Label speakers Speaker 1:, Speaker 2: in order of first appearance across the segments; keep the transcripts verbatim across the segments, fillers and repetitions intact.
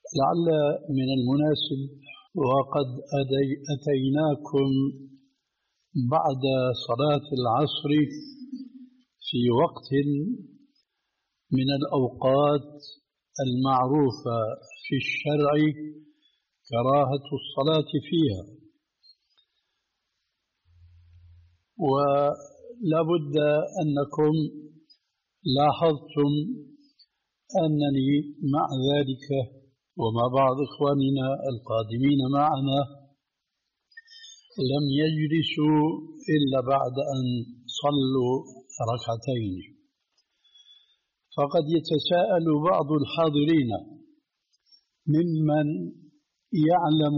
Speaker 1: لعل من المناسب وقد أتيناكم بعد صلاة العصر في وقت من الأوقات المعروفة في الشرع كراهة الصلاة فيها، ولا بد أنكم لاحظتم أنني مع ذلك ومع بعض إخواننا القادمين معنا لم يجلسوا إلا بعد أن صلوا ركعتين. فقد يتساءل بعض الحاضرين ممن يعلم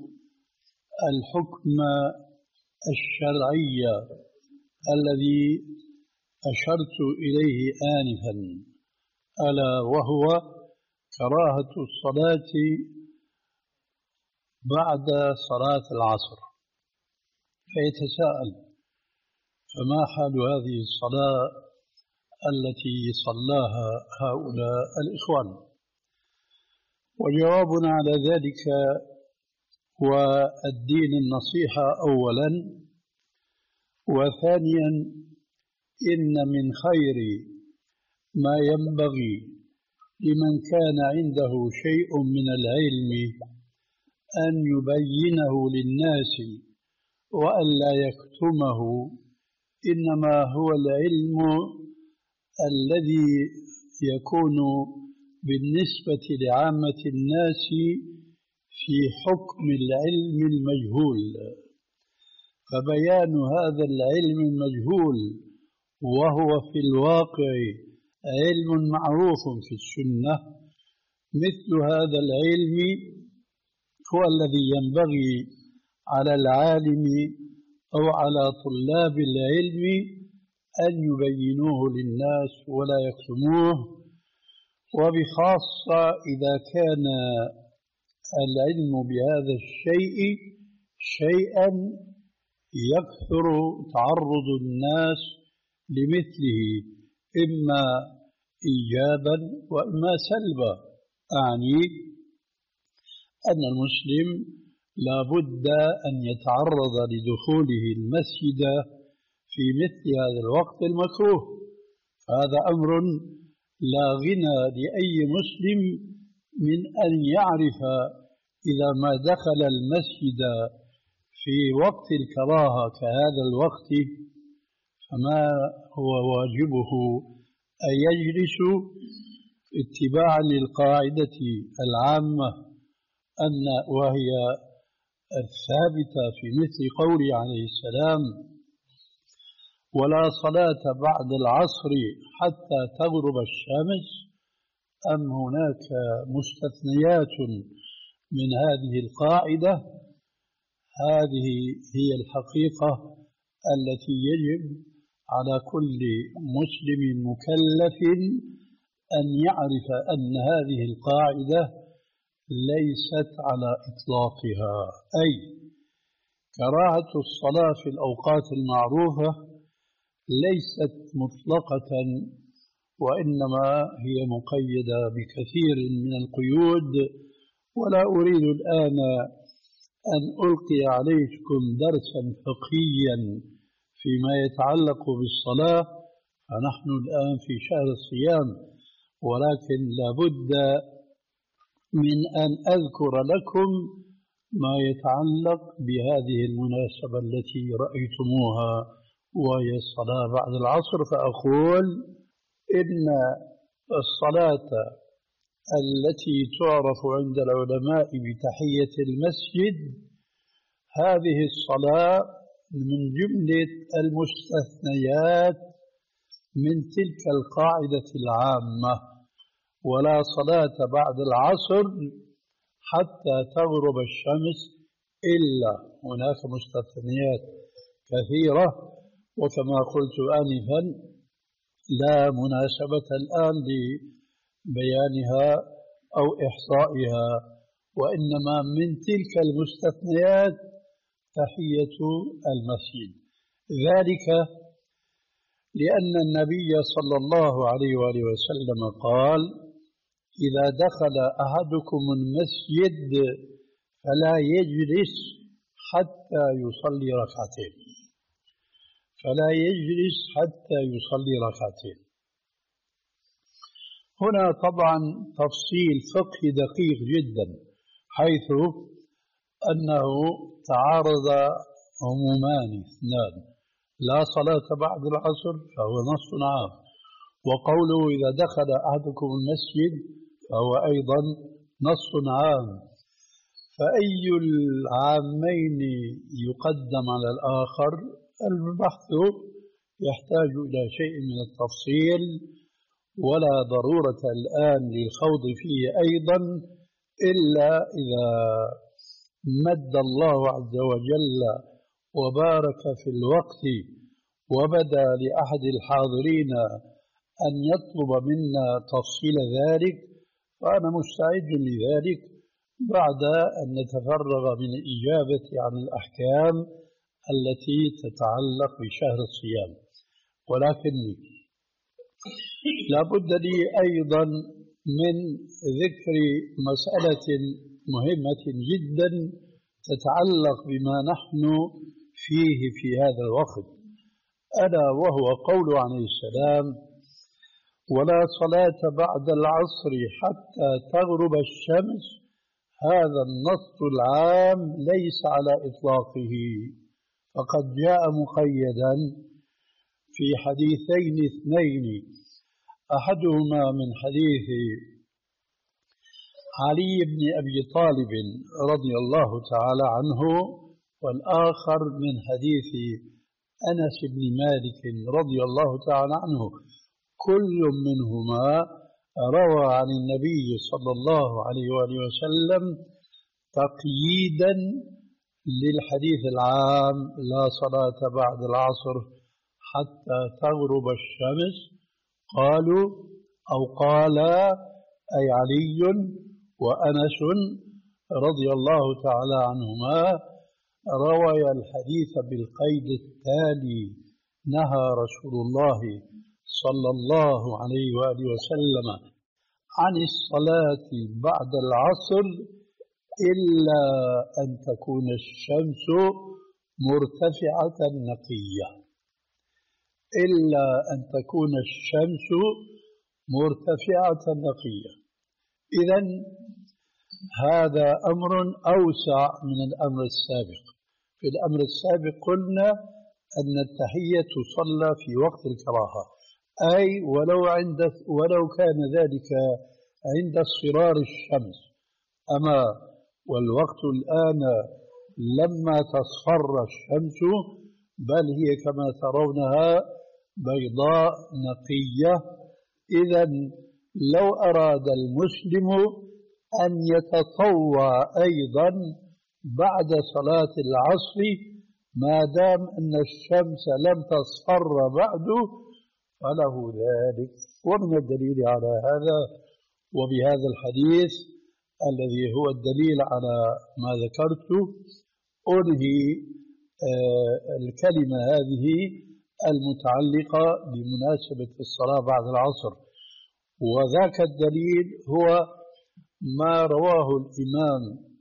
Speaker 1: الحكم الشرعي الذي أشرت إليه آنفا، ألا وهو كراهة الصلاة بعد صلاة العصر، فيتساءل فما حال هذه الصلاة التي صلاها هؤلاء الإخوان؟ وجوابنا على ذلك والدين النصيحة أولا، وثانيا إن من خير ما ينبغي لمن كان عنده شيء من العلم أن يبينه للناس وأن لا يكتمه، إنما هو العلم الذي يكون بالنسبة لعامة الناس في حكم العلم المجهول، فبيان هذا العلم المجهول وهو في الواقع علم معروف في السنة، مثل هذا العلم هو الذي ينبغي على العالم أو على طلاب العلم أن يبينوه للناس ولا يكتموه، وبخاصة إذا كان العلم بهذا الشيء شيئا يكثر تعرض الناس لمثله إما إيجابا وإما سلبا. أعني أن المسلم لا بد أن يتعرض لدخوله المسجد في مثل هذا الوقت المكروه، هذا أمر لا غنى لأي مسلم من أن يعرف إذا ما دخل المسجد في وقت الكراهة كهذا الوقت فما هو واجبه أن يجلس اتباعا للقاعدة العامة أن وهي الثابتة في مثل قوله عليه السلام: ولا صلاة بعد العصر حتى تغرب الشمس، أم هناك مستثنيات من هذه القاعدة؟ هذه هي الحقيقة التي يجب على كل مسلم مكلف أن يعرف أن هذه القاعدة ليست على إطلاقها، أي كراهة الصلاة في الأوقات المعروفة ليست مطلقة، وإنما هي مقيدة بكثير من القيود. ولا أريد الآن أن ألقي عليكم درسا فقهيا فيما يتعلق بالصلاة، فنحن الآن في شهر الصيام، ولكن لابد من أن أذكر لكم ما يتعلق بهذه المناسبة التي رأيتموها وهي الصلاة بعد العصر. فأقول إن الصلاة التي تعرف عند العلماء بتحية المسجد، هذه الصلاة من جملة المستثنيات من تلك القاعدة العامة: ولا صلاة بعد العصر حتى تغرب الشمس، إلا هناك مستثنيات كثيرة، وكما قلت آنفا لا مناسبة الآن لبيانها أو إحصائها، وإنما من تلك المستثنيات تحية المسجد، ذلك لأن النبي صلى الله عليه وآله وسلم قال: إذا دخل أحدكم المسجد فلا يجلس حتى يصلي ركعتين فلا يجلس حتى يصلي ركعتين. هنا طبعا تفصيل فقهي دقيق جدا، حيث أنه تعارض عمومان اثنان: لا صلاة بعد العصر فهو نص عام، وقوله إذا دخل أحدكم المسجد فهو أيضا نص عام. فأي العامين يقدم على الآخر؟ البحث يحتاج إلى شيء من التفصيل، ولا ضرورة الآن للخوض فيه أيضا، إلا إذا مد الله عز وجل وبارك في الوقت وبدا لأحد الحاضرين أن يطلب منا تفصيل ذلك، فأنا مستعد لذلك بعد أن نتفرغ من الإجابة عن الأحكام التي تتعلق بشهر الصيام. ولكني لابد لي أيضا من ذكر مسألة مهمة جدا تتعلق بما نحن فيه في هذا الوقت، ألا وهو قول عليه السلام: ولا صلاة بعد العصر حتى تغرب الشمس. هذا النص العام ليس على إطلاقه، فقد جاء مقيدا في حديثين اثنين، أحدهما من حديث علي بن أبي طالب رضي الله تعالى عنه، والآخر من حديث أنس بن مالك رضي الله تعالى عنه. كل منهما روى عن النبي صلى الله عليه وآله وسلم تقييدا للحديث العام: لا صلاة بعد العصر حتى تغرب الشمس. قالوا أو قال أي علي وأنس رضي الله تعالى عنهما روي الحديث بالقيد التالي: نهى رسول الله صلى الله عليه وآله وسلم عن الصلاة بعد العصر إلا أن تكون الشمس مرتفعة نقية إلا أن تكون الشمس مرتفعة نقية. إذن هذا أمر أوسع من الأمر السابق. في الأمر السابق قلنا أن التحية تصلى في وقت الكراهة، أي ولو عند ولو كان ذلك عند اصفرار الشمس. أما والوقت الآن لما تصفر الشمس، بل هي كما ترونها بيضاء نقية. إذن لو أراد المسلم أن يتطوع أيضا بعد صلاة العصر ما دام أن الشمس لم تصفر بعد فله ذلك. ومن الدليل على هذا وبهذا الحديث الذي هو الدليل على ما ذكرت أنهي آه الكلمة هذه المتعلقة بمناسبة الصلاة بعد العصر. وذاك الدليل هو ما رواه الإمام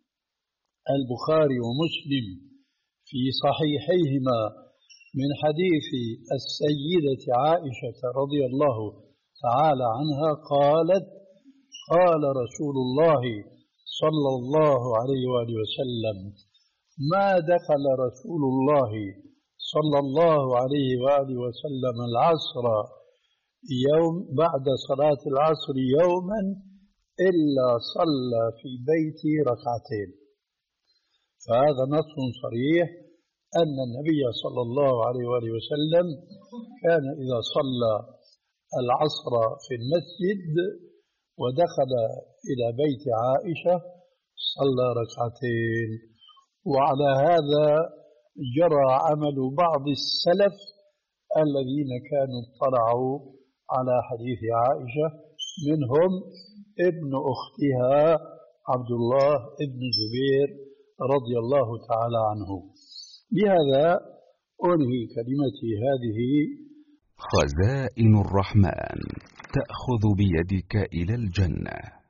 Speaker 1: البخاري ومسلم في صحيحيهما من حديث السيدة عائشة رضي الله تعالى عنها قالت: قال رسول الله صلى الله عليه وآله وسلم: ما دخل رسول الله صلى الله عليه وآله وسلم العصر يوم بعد صلاة العصر يوما إلا صلى في بيتي ركعتين. فهذا نص صريح أن النبي صلى الله عليه وآله وسلم كان إذا صلى العصر في المسجد ودخل إلى بيت عائشة صلى ركعتين. وعلى هذا جرى عمل بعض السلف الذين كانوا اطلعوا على حديث عائشة، منهم ابن أختها عبد الله ابن الزبير رضي الله تعالى عنه. بهذا أنهي كلمتي هذه.
Speaker 2: خزائن الرحمن تأخذ بيدك إلى الجنة.